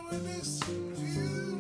doing this for you.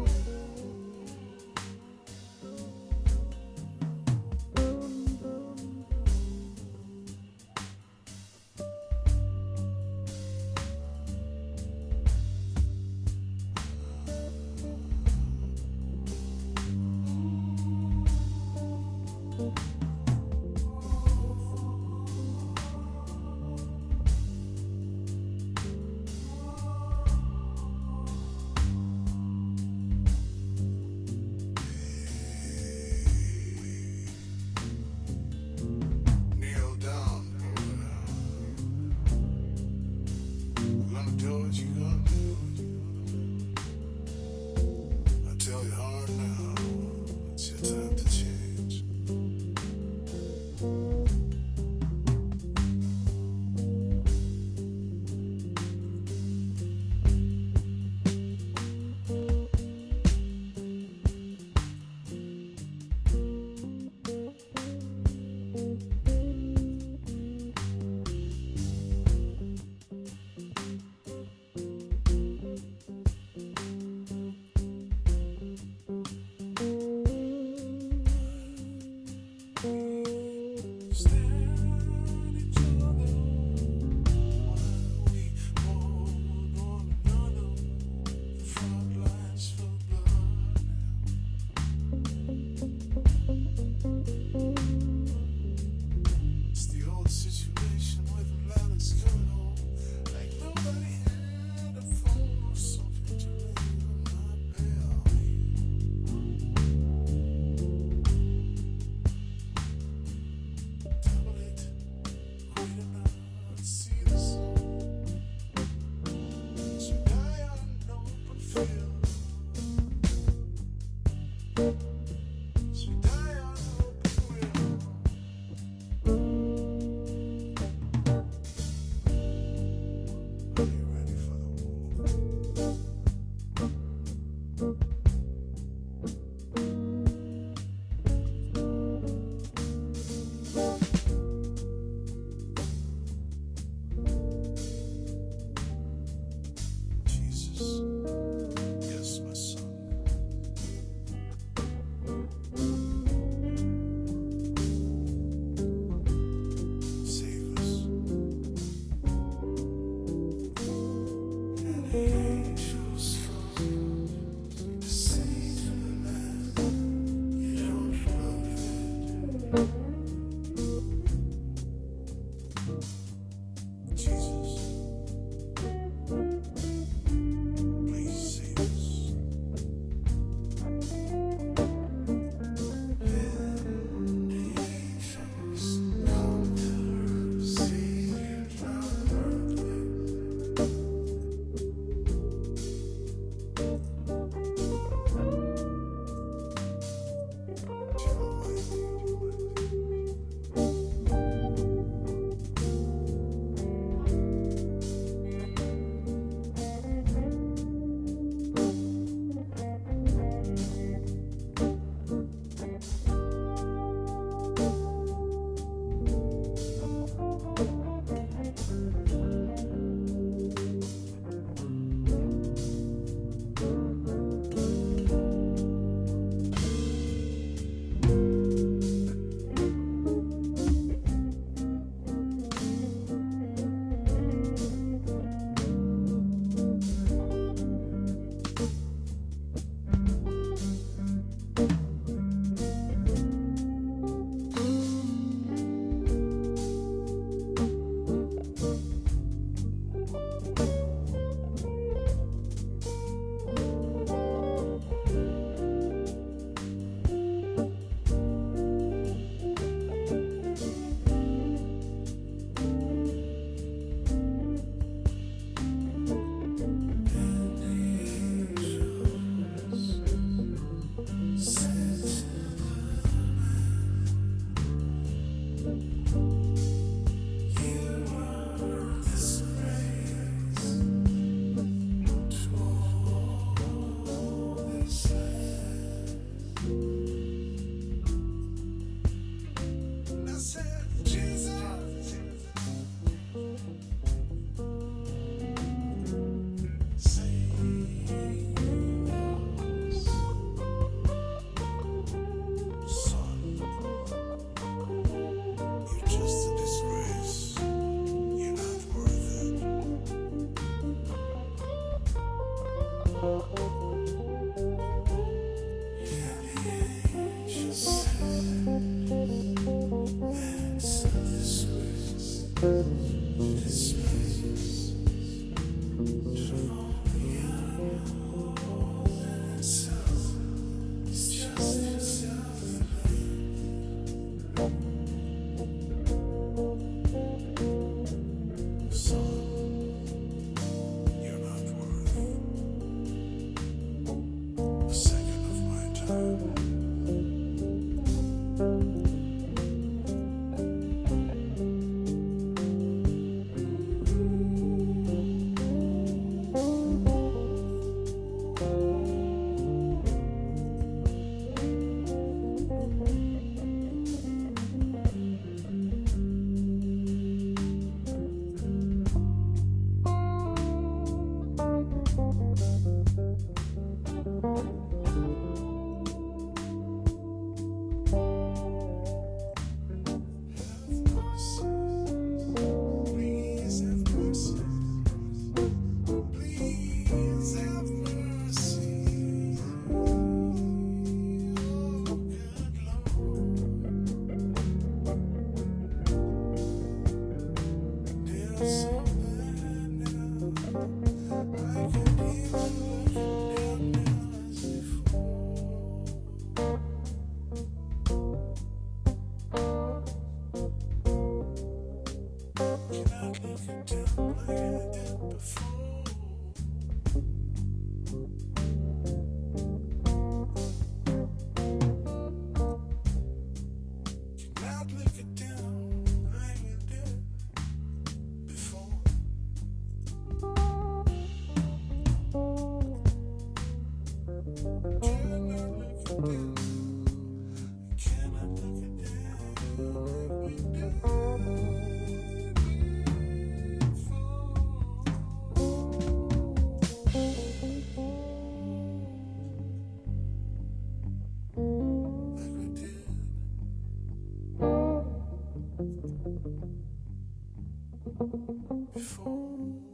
Kneel down. We're gonna do what you gonna do. I tell you hard now, it's your time to change. Yes, my son. Save us. And angels fall to save the land. You don't love it. Jesus, please. You're not worth a second of my time. Please have mercy. Please have mercy. Oh, good Lord. There's something now I could even look down now as before. Can I look it down like I did before? Can I look it down like I did before? Can I look it down? Can I look it down like we did before? Like we did before.